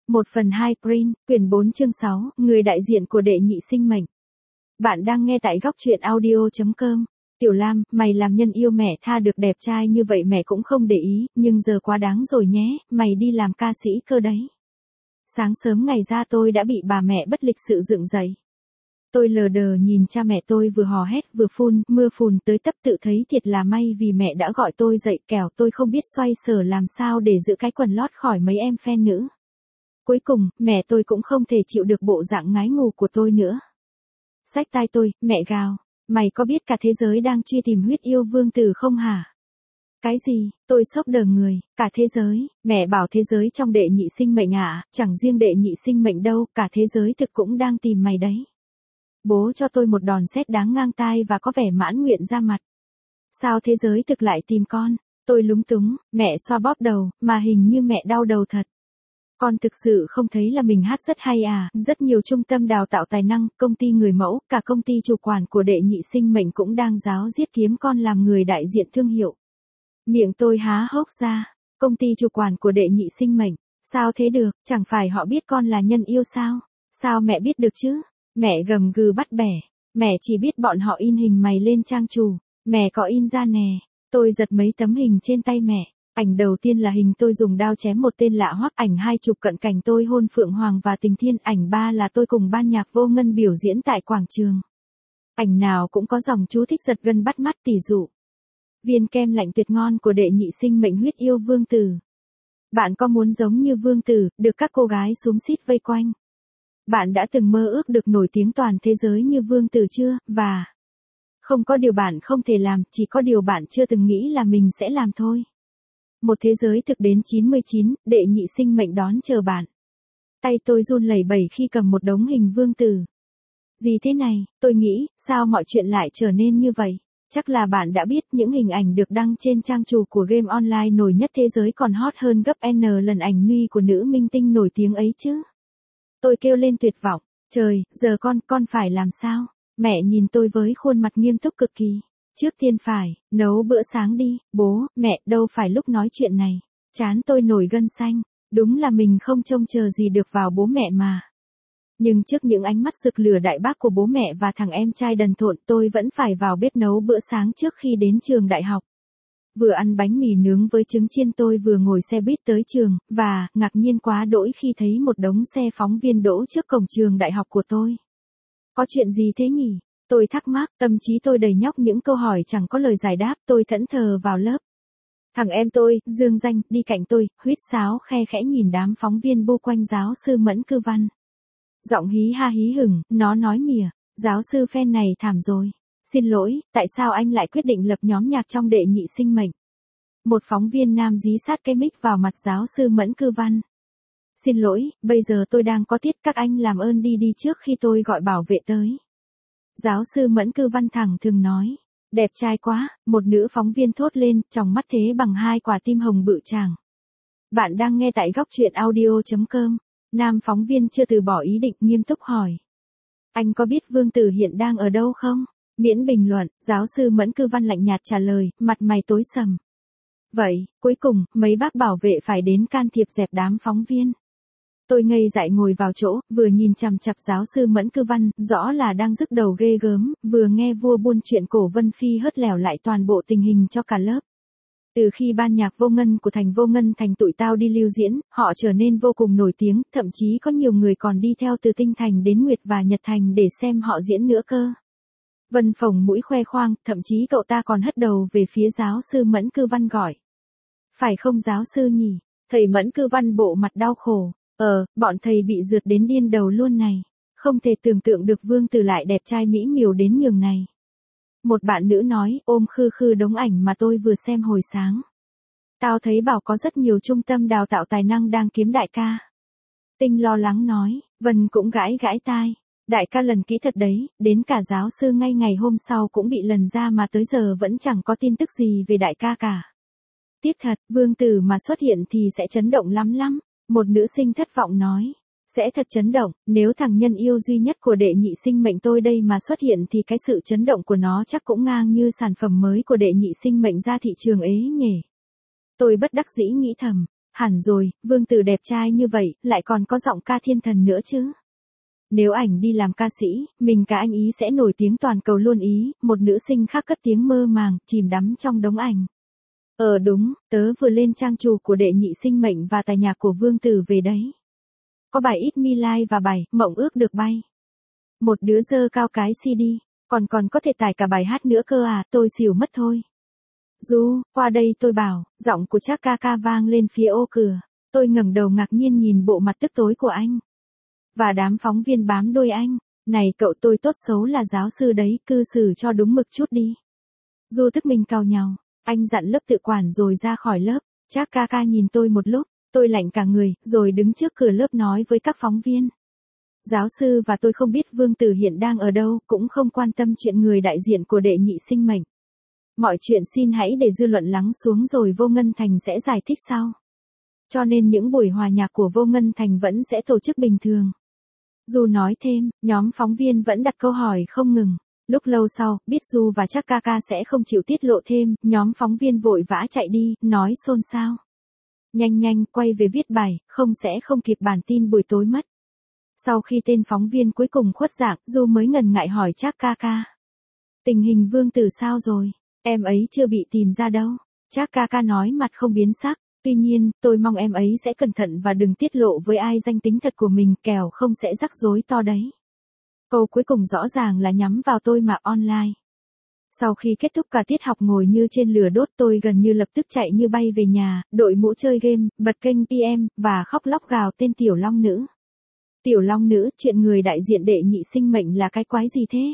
1/2 Print, quyển 4 chương 6, người đại diện của đệ nhị sinh mệnh. Bạn đang nghe tại góc truyện audio.com. Tiểu Lam, mày làm nhân yêu mẹ tha được đẹp trai như vậy mẹ cũng không để ý, nhưng giờ quá đáng rồi nhé, mày đi làm ca sĩ cơ đấy. Sáng sớm ngày ra tôi đã bị bà mẹ bất lịch sự dựng dậy. Tôi lờ đờ nhìn cha mẹ tôi vừa hò hét vừa phun, mưa phùn tới tấp tự thấy thiệt là may vì mẹ đã gọi tôi dậy kẻo tôi không biết xoay sở làm sao để giữ cái quần lót khỏi mấy em fan nữ. Cuối cùng, mẹ tôi cũng không thể chịu được bộ dạng ngái ngủ của tôi nữa. Xách tai tôi, mẹ gào, mày có biết cả thế giới đang truy tìm huyết yêu vương tử không hả? Cái gì? Tôi sốc đờ người, cả thế giới, mẹ bảo thế giới trong đệ nhị sinh mệnh à, chẳng riêng đệ nhị sinh mệnh đâu, cả thế giới thực cũng đang tìm mày đấy. Bố cho tôi một đòn sét đáng ngang tai và có vẻ mãn nguyện ra mặt. Sao thế giới thực lại tìm con? Tôi lúng túng, mẹ xoa bóp đầu, mà hình như mẹ đau đầu thật. Con thực sự không thấy là mình hát rất hay à, rất nhiều trung tâm đào tạo tài năng, công ty người mẫu, cả công ty chủ quản của đệ nhị sinh mệnh cũng đang ráo riết kiếm con làm người đại diện thương hiệu. Miệng tôi há hốc ra, công ty chủ quản của đệ nhị sinh mệnh, sao thế được, chẳng phải họ biết con là nhân yêu sao? Sao mẹ biết được chứ? Mẹ gầm gừ bắt bẻ, mẹ chỉ biết bọn họ in hình mày lên trang chủ, mẹ có in ra nè. Tôi giật mấy tấm hình trên tay mẹ. Ảnh đầu tiên là hình tôi dùng đao chém một tên lạ hoắc, ảnh 2 chụp cận cảnh tôi hôn Phượng Hoàng và Tình Thiên, ảnh 3 là tôi cùng ban nhạc Vô Ngân biểu diễn tại quảng trường. Ảnh nào cũng có dòng chú thích giật gân bắt mắt tỉ dụ. Viên kem lạnh tuyệt ngon của đệ nhị sinh mệnh huyết yêu vương tử. Bạn có muốn giống như vương tử, được các cô gái xúm xít vây quanh? Bạn đã từng mơ ước được nổi tiếng toàn thế giới như vương tử chưa? Và không có điều bạn không thể làm, chỉ có điều bạn chưa từng nghĩ là mình sẽ làm thôi. Một thế giới thực đến 99, đệ nhị sinh mệnh đón chờ bạn. Tay tôi run lẩy bẩy khi cầm một đống hình vương tử. Gì thế này, tôi nghĩ, sao mọi chuyện lại trở nên như vậy? Chắc là bạn đã biết những hình ảnh được đăng trên trang chủ của game online nổi nhất thế giới còn hot hơn gấp N lần ảnh nude của nữ minh tinh nổi tiếng ấy chứ. Tôi kêu lên tuyệt vọng, trời, giờ con phải làm sao? Mẹ nhìn tôi với khuôn mặt nghiêm túc cực kỳ. Trước tiên phải, nấu bữa sáng đi, bố, mẹ, đâu phải lúc nói chuyện này. Trán tôi nổi gân xanh, đúng là mình không trông chờ gì được vào bố mẹ mà. Nhưng trước những ánh mắt rực lửa đại bác của bố mẹ và thằng em trai đần thộn tôi vẫn phải vào bếp nấu bữa sáng trước khi đến trường đại học. Vừa ăn bánh mì nướng với trứng chiên tôi vừa ngồi xe buýt tới trường, và, ngạc nhiên quá đỗi khi thấy một đống xe phóng viên đỗ trước cổng trường đại học của tôi. Có chuyện gì thế nhỉ? Tôi thắc mắc, tâm trí tôi đầy nhóc những câu hỏi chẳng có lời giải đáp, tôi thẫn thờ vào lớp. Thằng em tôi, Dương Danh, đi cạnh tôi, huýt sáo khe khẽ nhìn đám phóng viên bu quanh giáo sư Mẫn Cư Văn. Giọng hí ha hí hửng, nó nói mỉa, giáo sư fan này thảm rồi. Xin lỗi, tại sao anh lại quyết định lập nhóm nhạc trong đệ nhị sinh mệnh? Một phóng viên nam dí sát cái mic vào mặt giáo sư Mẫn Cư Văn. Xin lỗi, bây giờ tôi đang có tiết, các anh làm ơn đi trước khi tôi gọi bảo vệ tới. Giáo sư Mẫn Cư Văn thẳng thừng nói. Đẹp trai quá, một nữ phóng viên thốt lên, tròng mắt thế bằng 2 quả tim hồng bự chàng. Bạn đang nghe tại góc truyện audio.com. Nam phóng viên chưa từ bỏ ý định, nghiêm túc hỏi. Anh có biết vương tử hiện đang ở đâu không? Miễn bình luận, giáo sư Mẫn Cư Văn lạnh nhạt trả lời, mặt mày tối sầm. Vậy, cuối cùng, mấy bác bảo vệ phải đến can thiệp dẹp đám phóng viên. Tôi ngây dại ngồi vào chỗ, vừa nhìn chằm chằm giáo sư Mẫn Cư Văn, rõ là đang nhức đầu ghê gớm, vừa nghe vua buôn chuyện cổ Vân Phi hớt lẻo lại toàn bộ tình hình cho cả lớp. Từ khi ban nhạc Vô Ngân của Thành Vô Ngân Thành tụi tao đi lưu diễn, họ trở nên vô cùng nổi tiếng, thậm chí có nhiều người còn đi theo từ Tinh Thành đến Nguyệt và Nhật Thành để xem họ diễn nữa cơ. Vân phồng mũi khoe khoang, thậm chí cậu ta còn hất đầu về phía giáo sư Mẫn Cư Văn gọi. Phải không giáo sư nhỉ? Thầy Mẫn Cư Văn bộ mặt đau khổ. Bọn thầy bị rượt đến điên đầu luôn này. Không thể tưởng tượng được vương tử lại đẹp trai mỹ miều đến nhường này. Một bạn nữ nói, ôm khư khư đống ảnh mà tôi vừa xem hồi sáng. Tao thấy bảo có rất nhiều trung tâm đào tạo tài năng đang kiếm đại ca. Tinh lo lắng nói, Vân cũng gãi tai. Đại ca lần kỹ thật đấy, đến cả giáo sư ngay ngày hôm sau cũng bị lần ra mà tới giờ vẫn chẳng có tin tức gì về đại ca cả. Tiếc thật, vương tử mà xuất hiện thì sẽ chấn động lắm. Một nữ sinh thất vọng nói. Sẽ thật chấn động, nếu thằng nhân yêu duy nhất của đệ nhị sinh mệnh tôi đây mà xuất hiện thì cái sự chấn động của nó chắc cũng ngang như sản phẩm mới của đệ nhị sinh mệnh ra thị trường ấy nhỉ. Tôi bất đắc dĩ nghĩ thầm, Hẳn rồi, Vương Tử đẹp trai như vậy, lại còn có giọng ca thiên thần nữa chứ. Nếu ảnh đi làm ca sĩ, mình cả anh ý sẽ nổi tiếng toàn cầu luôn ý, một nữ sinh khác cất tiếng mơ màng, chìm đắm trong đống ảnh. Đúng, tớ vừa lên trang chủ của đệ nhị sinh mệnh và tài nhạc của Vương Tử về đấy. Có bài Ít Me Like và bài Mộng ước được bay. Một đứa giơ cao cái CD, còn có thể tải cả bài hát nữa cơ à, tôi xỉu mất thôi. Du, qua đây tôi bảo, giọng của Trác ca ca vang lên phía ô cửa. Tôi ngẩng đầu ngạc nhiên nhìn bộ mặt tức tối của anh. Và đám phóng viên bám đuôi anh. Này cậu, tôi tốt xấu là giáo sư đấy, cư xử cho đúng mực chút đi. Du tức mình cau nhàu. Anh dặn lớp tự quản rồi ra khỏi lớp. Trác ca ca nhìn tôi một lúc, tôi lạnh cả người, rồi đứng trước cửa lớp nói với các phóng viên. Giáo sư và tôi không biết Vương Tử hiện đang ở đâu, cũng không quan tâm chuyện người đại diện của đệ nhị sinh mệnh. Mọi chuyện xin hãy để dư luận lắng xuống rồi Vô Ngân Thành sẽ giải thích sau. Cho nên những buổi hòa nhạc của Vô Ngân Thành vẫn sẽ tổ chức bình thường. Du nói thêm, nhóm phóng viên vẫn đặt câu hỏi không ngừng. Lúc lâu sau, biết Du và Trác ca ca sẽ không chịu tiết lộ thêm, nhóm phóng viên vội vã chạy đi, nói xôn xao. Nhanh, quay về viết bài, không kịp bản tin buổi tối mất. Sau khi tên phóng viên cuối cùng khuất dạng, Du mới ngần ngại hỏi Trác ca ca. Tình hình Vương Tử sao rồi? Em ấy chưa bị tìm ra đâu. Trác ca ca nói mặt không biến sắc. Tuy nhiên, tôi mong em ấy sẽ cẩn thận và đừng tiết lộ với ai danh tính thật của mình, kẻo không sẽ rắc rối to đấy. Câu cuối cùng rõ ràng là nhắm vào tôi mà online. Sau khi kết thúc cả tiết học ngồi như trên lửa đốt, tôi gần như lập tức chạy như bay về nhà, đội mũ chơi game, bật kênh PM, và khóc lóc gào tên Tiểu Long Nữ. Tiểu Long Nữ, chuyện người đại diện đệ nhị sinh mệnh là cái quái gì thế?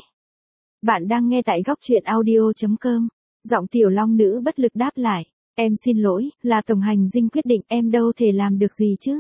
Bạn đang nghe tại góc truyện audio.com. Giọng Tiểu Long Nữ bất lực đáp lại. Em xin lỗi, là tổng hành dinh quyết định, em đâu thể làm được gì chứ.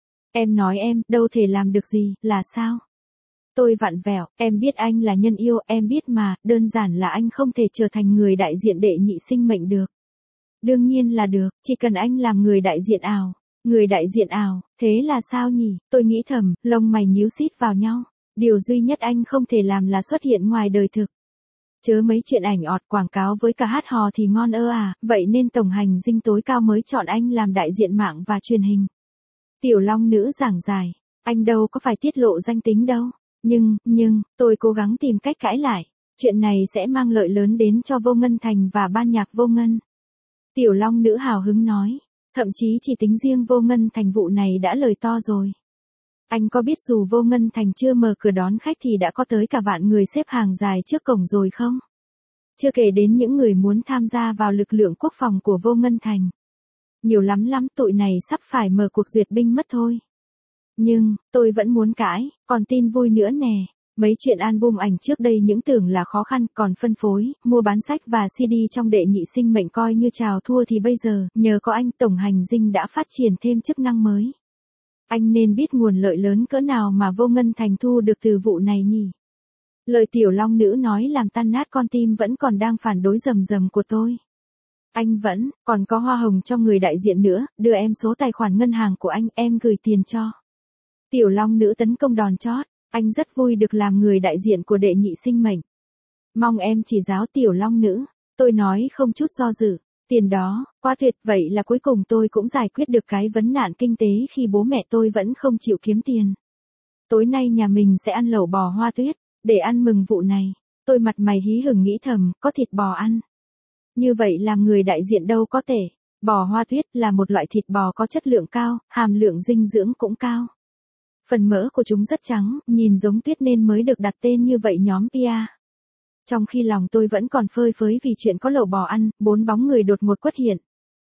Em nói em, đâu thể làm được gì, là sao? Tôi vặn vẹo, em biết anh là nhân yêu, em biết mà, đơn giản là anh không thể trở thành người đại diện đệ nhị sinh mệnh được. Đương nhiên là được, chỉ cần anh làm người đại diện ảo. Người đại diện ảo, thế là sao nhỉ? Tôi nghĩ thầm, lông mày nhíu xít vào nhau. Điều duy nhất anh không thể làm là xuất hiện ngoài đời thực. Chớ mấy chuyện ảnh ọt quảng cáo với cả hát hò thì ngon à, vậy nên tổng hành dinh tối cao mới chọn anh làm đại diện mạng và truyền hình. Tiểu Long Nữ giảng giải, anh đâu có phải tiết lộ danh tính đâu. Nhưng, tôi cố gắng tìm cách cãi lại. Chuyện này sẽ mang lợi lớn đến cho Vô Ngân Thành và ban nhạc Vô Ngân. Tiểu Long Nữ hào hứng nói, thậm chí chỉ tính riêng Vô Ngân Thành vụ này đã lời to rồi. Anh có biết dù Vô Ngân Thành chưa mở cửa đón khách thì đã có tới cả vạn người xếp hàng dài trước cổng rồi không? Chưa kể đến những người muốn tham gia vào lực lượng quốc phòng của Vô Ngân Thành. Nhiều lắm, tụi này sắp phải mở cuộc duyệt binh mất thôi. Nhưng, tôi vẫn muốn cãi, còn tin vui nữa nè. Mấy chuyện album ảnh trước đây những tưởng là khó khăn, còn phân phối, mua bán sách và CD trong đệ nhị sinh mệnh coi như chào thua thì bây giờ, nhờ có anh tổng hành dinh đã phát triển thêm chức năng mới. Anh nên biết nguồn lợi lớn cỡ nào mà Vô Ngân Thành thu được từ vụ này nhỉ? Lời Tiểu Long Nữ nói làm tan nát con tim vẫn còn đang phản đối rầm của tôi. Anh vẫn, còn có hoa hồng cho người đại diện nữa, đưa em số tài khoản ngân hàng của anh, em gửi tiền cho. Tiểu Long Nữ tấn công đòn chót, anh rất vui được làm người đại diện của đệ nhị sinh mệnh. Mong em chỉ giáo Tiểu Long Nữ, tôi nói không chút do dự. Tiền đó, quá tuyệt, vậy là cuối cùng tôi cũng giải quyết được cái vấn nạn kinh tế khi bố mẹ tôi vẫn không chịu kiếm tiền. Tối nay nhà mình sẽ ăn lẩu bò hoa tuyết, để ăn mừng vụ này. Tôi mặt mày hí hửng nghĩ thầm, có thịt bò ăn. Như vậy làm người đại diện đâu có thể. Bò hoa tuyết là một loại thịt bò có chất lượng cao, hàm lượng dinh dưỡng cũng cao. Phần mỡ của chúng rất trắng, nhìn giống tuyết nên mới được đặt tên như vậy nhóm Pia. Trong khi lòng tôi vẫn còn phơi phới vì chuyện có lẩu bò ăn, 4 bóng người đột ngột xuất hiện.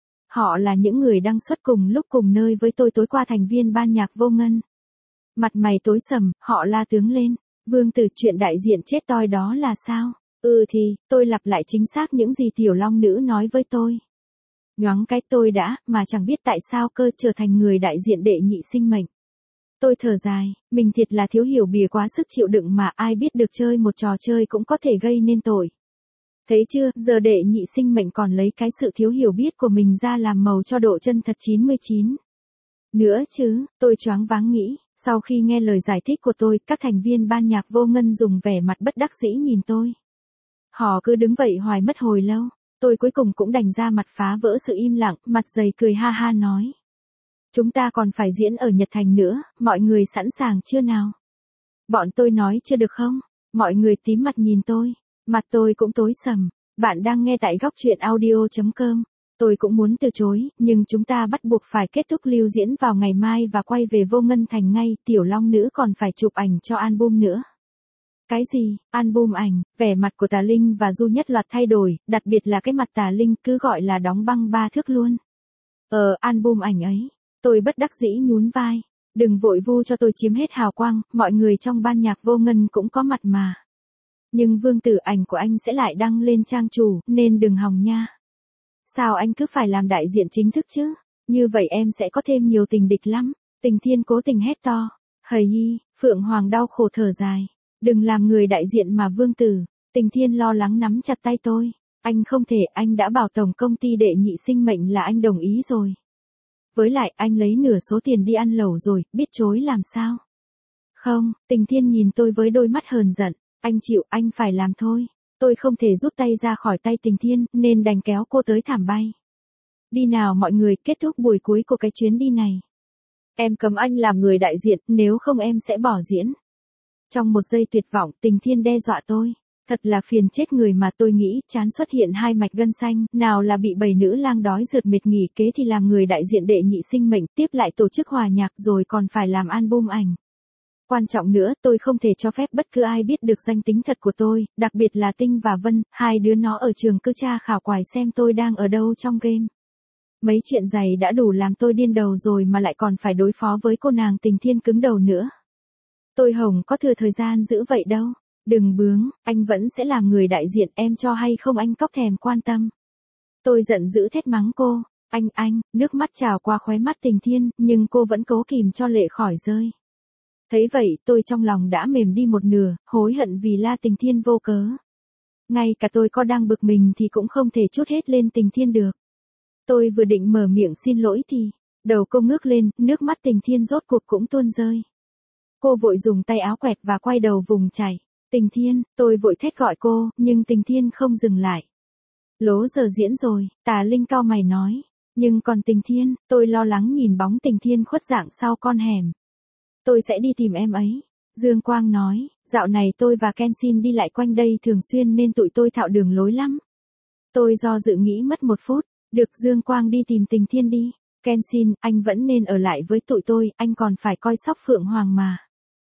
Họ là những người đang xuất cùng lúc cùng nơi với tôi tối qua, thành viên ban nhạc Vô Ngân. Mặt mày tối sầm, họ la tướng lên. Vương Tử, chuyện đại diện chết toi đó là sao? Thì, tôi lặp lại chính xác những gì Tiểu Long Nữ nói với tôi. Nhoáng cái tôi đã, mà chẳng biết tại sao cơ trở thành người đại diện đệ nhị sinh mệnh. Tôi thở dài, mình thiệt là thiếu hiểu bìa quá sức chịu đựng mà ai biết được chơi một trò chơi cũng có thể gây nên tội. Thấy chưa, giờ đệ nhị sinh mệnh còn lấy cái sự thiếu hiểu biết của mình ra làm màu cho độ chân thật 99. Nữa chứ, tôi choáng váng nghĩ, sau khi nghe lời giải thích của tôi, các thành viên ban nhạc Vô Ngân dùng vẻ mặt bất đắc dĩ nhìn tôi. Họ cứ đứng vậy hoài mất hồi lâu, tôi cuối cùng cũng đành ra mặt phá vỡ sự im lặng, mặt dày cười ha ha nói. Chúng ta còn phải diễn ở Nhật Thành nữa, mọi người sẵn sàng chưa nào? Bọn tôi nói chưa được không? Mọi người tím mặt nhìn tôi. Mặt tôi cũng tối sầm. Bạn đang nghe tại góc truyện audio.com. Tôi cũng muốn từ chối, nhưng chúng ta bắt buộc phải kết thúc lưu diễn vào ngày mai và quay về Vô Ngân Thành ngay. Tiểu Long Nữ còn phải chụp ảnh cho album nữa. Cái gì? Album ảnh? Vẻ mặt của Tà Linh và Du nhất loạt thay đổi, đặc biệt là cái mặt Tà Linh cứ gọi là đóng băng 3 thước luôn. Album ảnh ấy. Tôi bất đắc dĩ nhún vai. Đừng vội vu cho tôi chiếm hết hào quang, mọi người trong ban nhạc Vô Ngân cũng có mặt mà. Nhưng Vương Tử, ảnh của anh sẽ lại đăng lên trang chủ, nên đừng hòng nha. Sao anh cứ phải làm đại diện chính thức chứ? Như vậy em sẽ có thêm nhiều tình địch lắm. Tình Thiên cố tình hét to. Hầy y, Phượng Hoàng đau khổ thở dài. Đừng làm người đại diện mà Vương Tử. Tình Thiên lo lắng nắm chặt tay tôi. Anh không thể, anh đã bảo tổng công ty Đệ Nhị Sinh Mệnh là anh đồng ý rồi. Với lại anh lấy nửa số tiền đi ăn lẩu rồi, biết chối làm sao? Không, Tình Thiên nhìn tôi với đôi mắt hờn giận. Anh chịu, anh phải làm thôi. Tôi không thể rút tay ra khỏi tay Tình Thiên, nên đành kéo cô tới thảm bay. Đi nào mọi người, kết thúc buổi cuối của cái chuyến đi này. Em cấm anh làm người đại diện, nếu không em sẽ bỏ diễn. Trong một giây tuyệt vọng, Tình Thiên đe dọa tôi. Thật là phiền chết người mà tôi nghĩ, chán xuất hiện hai mạch gân xanh, nào là bị bầy nữ lang đói rượt mệt nghỉ kế thì làm người đại diện Đệ Nhị Sinh Mệnh, tiếp lại tổ chức hòa nhạc rồi còn phải làm album ảnh. Quan trọng nữa, tôi không thể cho phép bất cứ ai biết được danh tính thật của tôi, đặc biệt là Tinh và Vân, hai đứa nó ở trường cứ tra khảo quài xem tôi đang ở đâu trong game. Mấy chuyện giày đã đủ làm tôi điên đầu rồi mà lại còn phải đối phó với cô nàng Tình Thiên cứng đầu nữa. Tôi hổng có thừa thời gian giữ vậy đâu. Đừng bướng, anh vẫn sẽ làm người đại diện, em cho hay không anh cóc thèm quan tâm. Tôi giận dữ thét mắng cô. Anh, nước mắt trào qua khóe mắt Tình Thiên, nhưng cô vẫn cố kìm cho lệ khỏi rơi. Thấy vậy, tôi trong lòng đã mềm đi một nửa, hối hận vì la Tình Thiên vô cớ. Ngay cả tôi có đang bực mình thì cũng không thể trút hết lên Tình Thiên được. Tôi vừa định mở miệng xin lỗi thì, đầu cô ngước lên, nước mắt Tình Thiên rốt cuộc cũng tuôn rơi. Cô vội dùng tay áo quẹt và quay đầu vùng chạy. Tình Thiên, tôi vội thét gọi cô, nhưng Tình Thiên không dừng lại. Lố giờ diễn rồi, Tà Linh cau mày nói. Nhưng còn Tình Thiên, tôi lo lắng nhìn bóng Tình Thiên khuất dạng sau con hẻm. Tôi sẽ đi tìm em ấy. Dương Quang nói, dạo này tôi và Kenshin đi lại quanh đây thường xuyên nên tụi tôi thạo đường lối lắm. Tôi do dự nghĩ mất một phút, được Dương Quang đi tìm Tình Thiên đi. Kenshin, anh vẫn nên ở lại với tụi tôi, anh còn phải coi sóc Phượng Hoàng mà.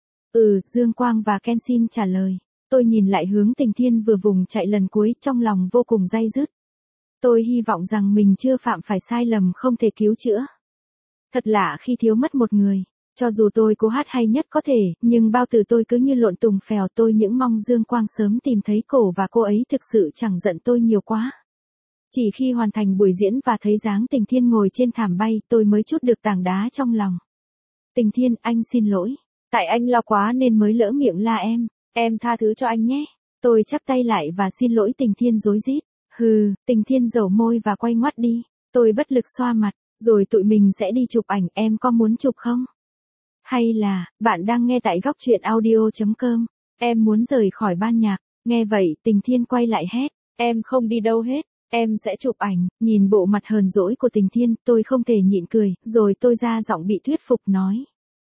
Dương Quang và Kenshin trả lời. Tôi nhìn lại hướng Tình Thiên vừa vùng chạy lần cuối, trong lòng vô cùng day dứt. Tôi hy vọng rằng mình chưa phạm phải sai lầm không thể cứu chữa. Thật lạ khi thiếu mất một người. Cho dù tôi cố hát hay nhất có thể, nhưng bao từ tôi cứ như lộn tùng phèo. Tôi những mong Dương Quang sớm tìm thấy cổ và cô ấy thực sự chẳng giận tôi nhiều quá. Chỉ khi hoàn thành buổi diễn và thấy dáng Tình Thiên ngồi trên thảm bay, tôi mới trút được tảng đá trong lòng. Tình Thiên, anh xin lỗi. Tại anh lo quá nên mới lỡ miệng la em tha thứ cho anh nhé. Tôi chắp tay lại và xin lỗi Tình Thiên rối rít. Tình Thiên dầu môi và quay ngoắt đi. Tôi bất lực xoa mặt, rồi tụi mình sẽ đi chụp ảnh, em có muốn chụp không? Hay là, bạn đang nghe tại góc truyện audio.com, em muốn rời khỏi ban nhạc. Nghe vậy, Tình Thiên quay lại hét, em không đi đâu hết, em sẽ chụp ảnh. Nhìn bộ mặt hờn dỗi của Tình Thiên, tôi không thể nhịn cười, rồi tôi ra giọng bị thuyết phục nói.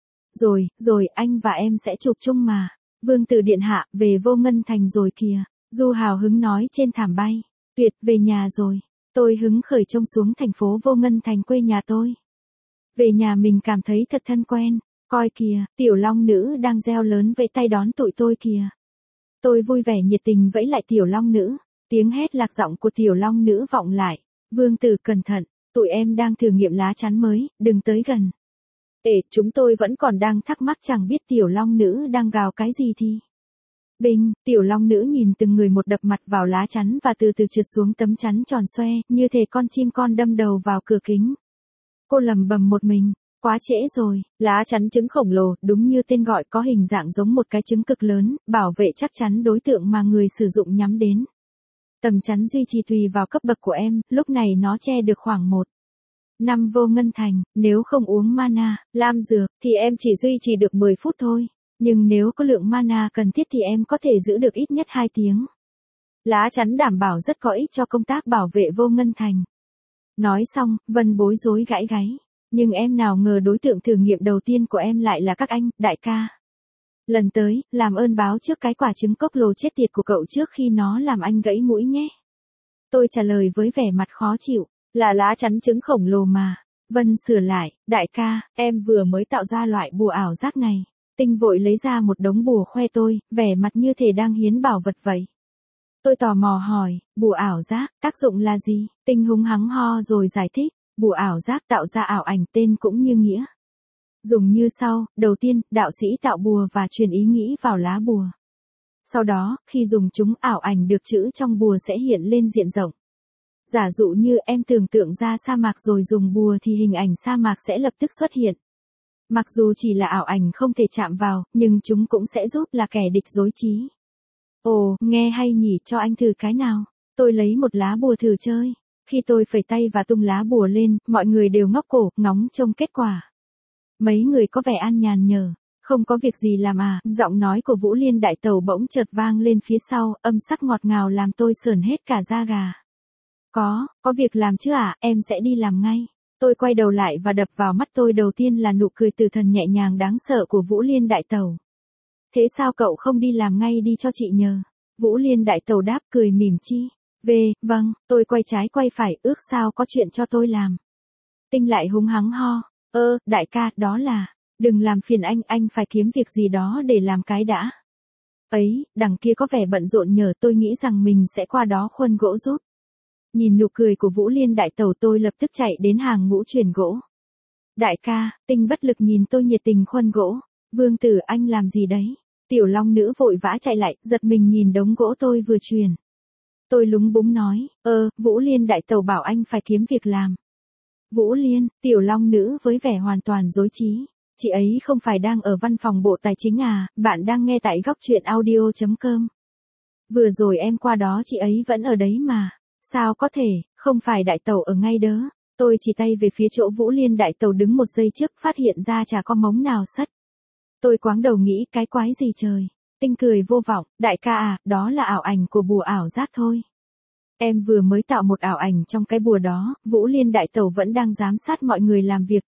Rồi, anh và em sẽ chụp chung mà. Vương Tử điện hạ, về Vô Ngân Thành rồi kìa. Du hào hứng nói trên thảm bay. Tuyệt, về nhà rồi. Tôi hứng khởi trông xuống thành phố Vô Ngân Thành quê nhà tôi. Về nhà mình cảm thấy thật thân quen. Coi kìa, Tiểu Long Nữ đang reo lớn vẫy tay đón tụi tôi kìa. Tôi vui vẻ nhiệt tình vẫy lại Tiểu Long Nữ. Tiếng hét lạc giọng của Tiểu Long Nữ vọng lại. Vương Tử cẩn thận, tụi em đang thử nghiệm lá chắn mới, đừng tới gần. Chúng tôi vẫn còn đang thắc mắc chẳng biết Tiểu Long Nữ đang gào cái gì thì. Binh, Tiểu Long Nữ nhìn từng người một đập mặt vào lá chắn và từ từ trượt xuống tấm chắn tròn xoe, như thể con chim con đâm đầu vào cửa kính. Cô lầm bầm một mình, quá trễ rồi, lá chắn trứng khổng lồ, đúng như tên gọi có hình dạng giống một cái trứng cực lớn, bảo vệ chắc chắn đối tượng mà người sử dụng nhắm đến. Tầm chắn duy trì tùy vào cấp bậc của em, lúc này nó che được khoảng 1/5 Vô Ngân Thành, nếu không uống mana, lam dược, thì em chỉ duy trì được 10 phút thôi. Nhưng nếu có lượng mana cần thiết thì em có thể giữ được ít nhất 2 tiếng. Lá chắn đảm bảo rất có ích cho công tác bảo vệ Vô Ngân Thành. Nói xong, Vân bối rối gãi gáy. Nhưng em nào ngờ đối tượng thử nghiệm đầu tiên của em lại là các anh, đại ca. Lần tới, làm ơn báo trước cái quả trứng cốc lồ chết tiệt của cậu trước khi nó làm anh gãy mũi nhé. Tôi trả lời với vẻ mặt khó chịu, là lá chắn trứng khổng lồ mà. Vân sửa lại, đại ca, em vừa mới tạo ra loại bùa ảo giác này. Tinh vội lấy ra một đống bùa khoe tôi, vẻ mặt như thể đang hiến bảo vật vậy. Tôi tò mò hỏi, bùa ảo giác, tác dụng là gì? Tinh húng hắng ho rồi giải thích, bùa ảo giác tạo ra ảo ảnh tên cũng như nghĩa. Dùng như sau, đầu tiên, đạo sĩ tạo bùa và truyền ý nghĩ vào lá bùa. Sau đó, khi dùng chúng ảo ảnh được chữ trong bùa sẽ hiện lên diện rộng. Giả dụ như em tưởng tượng ra sa mạc rồi dùng bùa thì hình ảnh sa mạc sẽ lập tức xuất hiện. Mặc dù chỉ là ảo ảnh không thể chạm vào, nhưng chúng cũng sẽ giúp là kẻ địch rối trí. Ồ, nghe hay nhỉ, cho anh thử cái nào. Tôi lấy một lá bùa thử chơi. Khi tôi phẩy tay và tung lá bùa lên, mọi người đều ngóc cổ, ngóng trông kết quả. Mấy người có vẻ an nhàn nhở. Không có việc gì làm à, giọng nói của Vũ Liên đại tẩu bỗng chợt vang lên phía sau, âm sắc ngọt ngào làm tôi sởn hết cả da gà. Có việc làm chứ à, em sẽ đi làm ngay. Tôi quay đầu lại và đập vào mắt tôi đầu tiên là nụ cười từ thần nhẹ nhàng đáng sợ của Vũ Liên đại tẩu. Thế sao cậu không đi làm ngay đi cho chị nhờ? Vũ Liên đại tẩu đáp cười mỉm chi. Vâng, tôi quay trái quay phải, ước sao có chuyện cho tôi làm. Tinh lại húng hắng ho. Đại ca, đó là, đừng làm phiền anh phải kiếm việc gì đó để làm cái đã. Ấy, đằng kia có vẻ bận rộn nhờ, tôi nghĩ rằng mình sẽ qua đó khuân gỗ giúp. Nhìn nụ cười của Vũ Liên đại tẩu tôi lập tức chạy đến hàng ngũ chuyển gỗ. Đại ca, Tinh bất lực nhìn tôi nhiệt tình khuân gỗ. Vương tử anh làm gì đấy? Tiểu long nữ vội vã chạy lại, giật mình nhìn đống gỗ tôi vừa truyền. Tôi lúng búng nói, Vũ Liên đại tẩu bảo anh phải kiếm việc làm. Vũ Liên, tiểu long nữ với vẻ hoàn toàn rối trí. Chị ấy không phải đang ở văn phòng Bộ Tài chính à, bạn đang nghe tại góc truyện audio.com. Vừa rồi em qua đó chị ấy vẫn ở đấy mà. Sao có thể, không phải đại tẩu ở ngay đó. Tôi chỉ tay về phía chỗ Vũ Liên đại tẩu đứng một giây trước, phát hiện ra chả có mống nào sắt. Tôi quáng đầu nghĩ cái quái gì trời. Tinh cười vô vọng, đại ca à, đó là ảo ảnh của bùa ảo giác thôi. Em vừa mới tạo một ảo ảnh trong cái bùa đó, Vũ Liên đại tẩu vẫn đang giám sát mọi người làm việc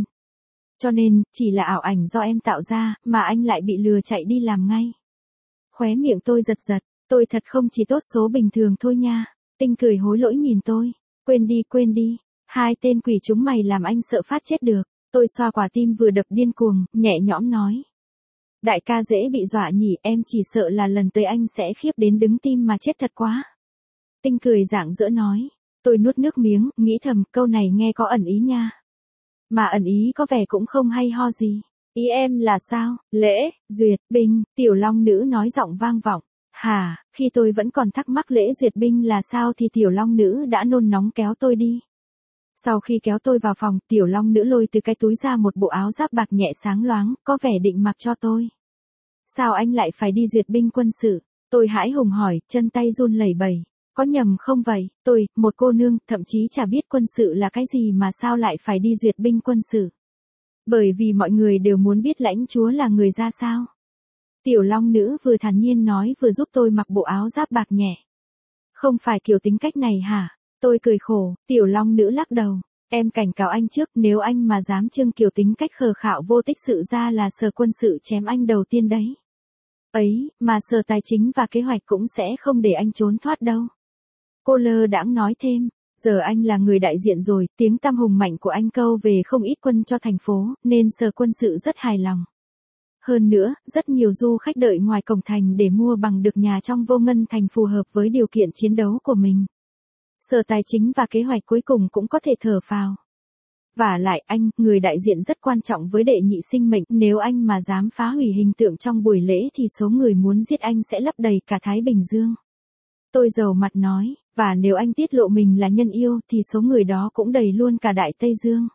cho nên, chỉ là ảo ảnh do em tạo ra, mà anh lại bị lừa chạy đi làm ngay. Khóe miệng tôi giật giật, tôi thật không chỉ tốt số bình thường thôi nha. Tinh cười hối lỗi nhìn tôi, quên đi, hai tên quỷ chúng mày làm anh sợ phát chết được. Tôi xoa quả tim vừa đập điên cuồng, nhẹ nhõm nói. Đại ca dễ bị dọa nhỉ, em chỉ sợ là lần tới anh sẽ khiếp đến đứng tim mà chết thật quá. Tinh cười rạng rỡ nói, tôi nuốt nước miếng, nghĩ thầm câu này nghe có ẩn ý nha. Mà ẩn ý có vẻ cũng không hay ho gì. Ý em là sao? Lễ, duyệt, binh, tiểu long nữ nói giọng vang vọng. Hả, khi tôi vẫn còn thắc mắc lễ duyệt binh là sao thì tiểu long nữ đã nôn nóng kéo tôi đi. Sau khi kéo tôi vào phòng, tiểu long nữ lôi từ cái túi ra một bộ áo giáp bạc nhẹ sáng loáng, có vẻ định mặc cho tôi. Sao anh lại phải đi duyệt binh quân sự? Tôi hãi hùng hỏi, chân tay run lẩy bẩy. Có nhầm không vậy? Tôi, một cô nương, thậm chí chả biết quân sự là cái gì mà sao lại phải đi duyệt binh quân sự. Bởi vì mọi người đều muốn biết lãnh chúa là người ra sao. Tiểu long nữ vừa thản nhiên nói vừa giúp tôi mặc bộ áo giáp bạc nhẹ. Không phải kiểu tính cách này hả? Tôi cười khổ, tiểu long nữ lắc đầu. Em cảnh cáo anh trước, nếu anh mà dám trưng kiểu tính cách khờ khạo vô tích sự ra là sở quân sự chém anh đầu tiên đấy. Ấy, mà sở tài chính và kế hoạch cũng sẽ không để anh trốn thoát đâu. Cô lơ đãng nói thêm, giờ anh là người đại diện rồi, tiếng tăm hùng mạnh của anh câu về không ít quân cho thành phố, nên sở quân sự rất hài lòng. Hơn nữa, rất nhiều du khách đợi ngoài cổng thành để mua bằng được nhà trong Vô Ngân Thành phù hợp với điều kiện chiến đấu của mình. Sở tài chính và kế hoạch cuối cùng cũng có thể thở phào. Vả lại anh, người đại diện rất quan trọng với đệ nhị sinh mệnh, nếu anh mà dám phá hủy hình tượng trong buổi lễ thì số người muốn giết anh sẽ lấp đầy cả Thái Bình Dương. Tôi dầu mặt nói, và nếu anh tiết lộ mình là nhân yêu thì số người đó cũng đầy luôn cả Đại Tây Dương.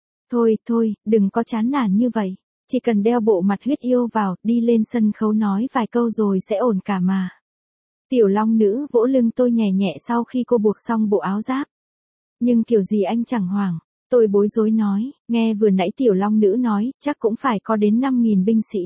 Thôi, đừng có chán nản như vậy. Chỉ cần đeo bộ mặt huyết yêu vào, đi lên sân khấu nói vài câu rồi sẽ ổn cả mà. Tiểu long nữ vỗ lưng tôi nhẹ nhẹ sau khi cô buộc xong bộ áo giáp. Nhưng kiểu gì anh chẳng hoảng. Tôi bối rối nói, nghe vừa nãy tiểu long nữ nói, chắc cũng phải có đến 5.000 binh sĩ.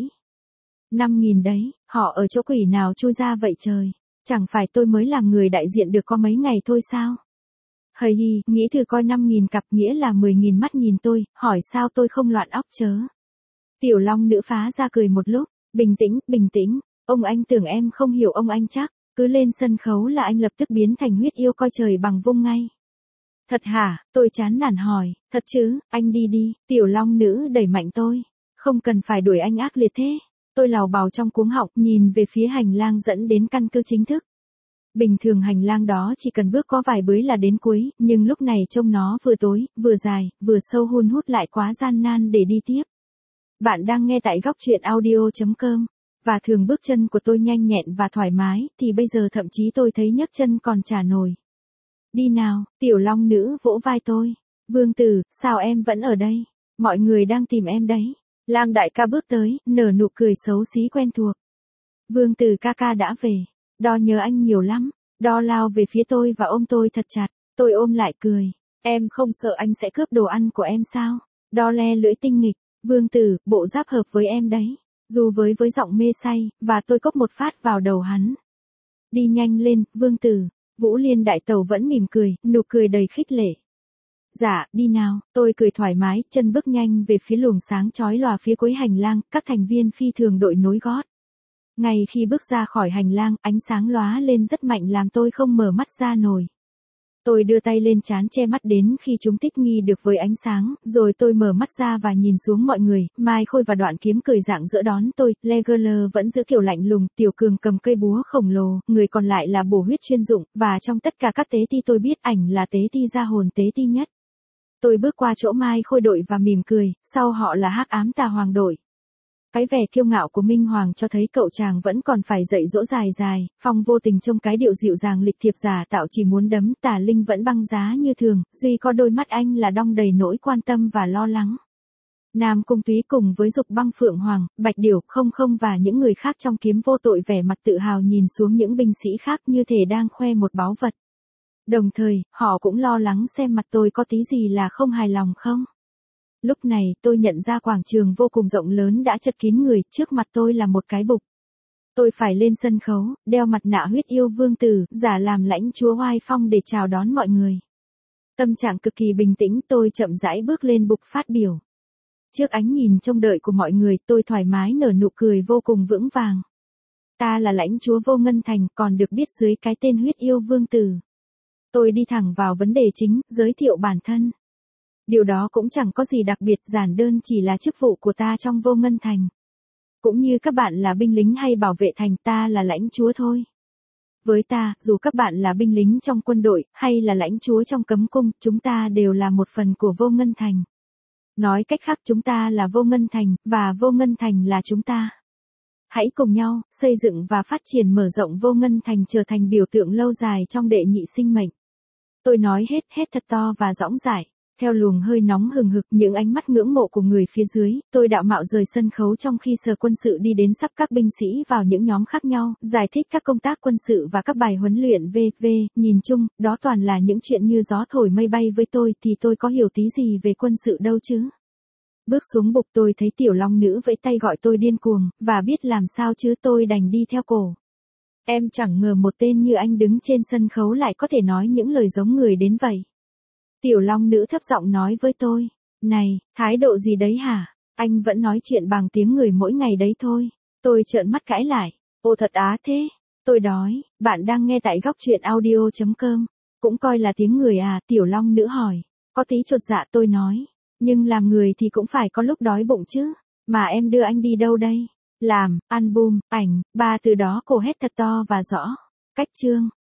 5.000 đấy, họ ở chỗ quỷ nào chui ra vậy trời? Chẳng phải tôi mới làm người đại diện được có mấy ngày thôi sao? Hầy hì, nghĩ thử coi 5.000 cặp nghĩa là 10.000 mắt nhìn tôi, hỏi sao tôi không loạn óc chớ. Tiểu Long Nữ phá ra cười một lúc, bình tĩnh, bình tĩnh, ông anh tưởng em không hiểu ông anh chắc, cứ lên sân khấu là anh lập tức biến thành huyết yêu coi trời bằng vung ngay. Thật hả, tôi chán nản hỏi, thật chứ, anh đi đi, Tiểu Long Nữ đẩy mạnh tôi, không cần phải đuổi anh ác liệt thế. Tôi lào bào trong cuống họng, nhìn về phía hành lang dẫn đến căn cứ chính thức. Bình thường hành lang đó chỉ cần bước có vài bước là đến cuối, nhưng lúc này trông nó vừa tối, vừa dài, vừa sâu hun hút lại quá gian nan để đi tiếp. Bạn đang nghe tại góc truyện audio.com, và thường bước chân của tôi nhanh nhẹn và thoải mái, thì bây giờ thậm chí tôi thấy nhấc chân còn chả nổi. Đi nào, Tiểu Long Nữ vỗ vai tôi. Vương Tử, sao em vẫn ở đây? Mọi người đang tìm em đấy. Lang đại ca bước tới, nở nụ cười xấu xí quen thuộc. Vương Tử ca ca đã về. Đo nhớ anh nhiều lắm. Đo lao về phía tôi và ôm tôi thật chặt. Tôi ôm lại cười. Em không sợ anh sẽ cướp đồ ăn của em sao? Đo le lưỡi tinh nghịch. Vương Tử, bộ giáp hợp với em đấy. Dù với giọng mê say, và tôi cốc một phát vào đầu hắn. Đi nhanh lên, Vương Tử. Vũ Liên đại tẩu vẫn mỉm cười, nụ cười đầy khích lệ. Dạ, đi nào, tôi cười thoải mái, chân bước nhanh về phía luồng sáng chói lòa phía cuối hành lang, các thành viên phi thường đội nối gót. Ngay khi bước ra khỏi hành lang, ánh sáng lóa lên rất mạnh làm tôi không mở mắt ra nổi. Tôi đưa tay lên trán che mắt đến khi chúng thích nghi được với ánh sáng, rồi tôi mở mắt ra và nhìn xuống mọi người, Mai Khôi và Đoạn Kiếm cười rạng rỡ đón tôi, Legolas vẫn giữ kiểu lạnh lùng, Tiểu Cường cầm cây búa khổng lồ, người còn lại là bổ huyết chuyên dụng, và trong tất cả các tế ti tôi biết ảnh là tế ti gia hồn tế ti nhất. Tôi bước qua chỗ Mai Khôi đội và mỉm cười, sau họ là Hắc Ám Tà Hoàng đội. Cái vẻ kiêu ngạo của Minh Hoàng cho thấy cậu chàng vẫn còn phải dạy dỗ dài dài, Phong vô tình trông cái điệu dịu dàng lịch thiệp giả tạo chỉ muốn đấm, Tà Linh vẫn băng giá như thường, duy có đôi mắt anh là đong đầy nỗi quan tâm và lo lắng. Nam Cung Túy cùng với Dục Băng Phượng Hoàng, Bạch Điểu, Không Không và những người khác trong kiếm vô tội vẻ mặt tự hào nhìn xuống những binh sĩ khác như thể đang khoe một báu vật. Đồng thời, họ cũng lo lắng xem mặt tôi có tí gì là không hài lòng không. Lúc này, tôi nhận ra quảng trường vô cùng rộng lớn đã chật kín người, trước mặt tôi là một cái bục. Tôi phải lên sân khấu, đeo mặt nạ huyết yêu vương tử, giả làm lãnh chúa oai phong để chào đón mọi người. Tâm trạng cực kỳ bình tĩnh, tôi chậm rãi bước lên bục phát biểu. Trước ánh nhìn trông đợi của mọi người, tôi thoải mái nở nụ cười vô cùng vững vàng. Ta là lãnh chúa Vô Ngân Thành, còn được biết dưới cái tên huyết yêu vương tử. Tôi đi thẳng vào vấn đề chính, giới thiệu bản thân. Điều đó cũng chẳng có gì đặc biệt, giản đơn chỉ là chức vụ của ta trong Vô Ngân Thành. Cũng như các bạn là binh lính hay bảo vệ thành, ta là lãnh chúa thôi. Với ta, dù các bạn là binh lính trong quân đội, hay là lãnh chúa trong cấm cung, chúng ta đều là một phần của Vô Ngân Thành. Nói cách khác, chúng ta là Vô Ngân Thành, và Vô Ngân Thành là chúng ta. Hãy cùng nhau, xây dựng và phát triển mở rộng Vô Ngân Thành trở thành biểu tượng lâu dài trong đệ nhị sinh mệnh. Tôi nói hết thật to và dõng dải. Theo luồng hơi nóng hừng hực, những ánh mắt ngưỡng mộ của người phía dưới, tôi đạo mạo rời sân khấu trong khi Sở Quân sự đi đến sắp các binh sĩ vào những nhóm khác nhau, giải thích các công tác quân sự và các bài huấn luyện v.v. Nhìn chung, đó toàn là những chuyện như gió thổi mây bay với tôi thì tôi có hiểu tí gì về quân sự đâu chứ. Bước xuống bục tôi thấy Tiểu Long Nữ vẫy tay gọi tôi điên cuồng, và biết làm sao chứ tôi đành đi theo cổ. Em chẳng ngờ một tên như anh đứng trên sân khấu lại có thể nói những lời giống người đến vậy. Tiểu Long Nữ thấp giọng nói với tôi, này, thái độ gì đấy hả? Anh vẫn nói chuyện bằng tiếng người mỗi ngày đấy thôi. Tôi trợn mắt cãi lại, ồ thật á thế. Tôi đói, bạn đang nghe tại góc truyện audio.com, cũng coi là tiếng người à? Tiểu Long Nữ hỏi, có tí chột dạ tôi nói, nhưng làm người thì cũng phải có lúc đói bụng chứ, mà em đưa anh đi đâu đây? Làm, album, ảnh, ba từ đó cô hét thật to và rõ. Cách chương.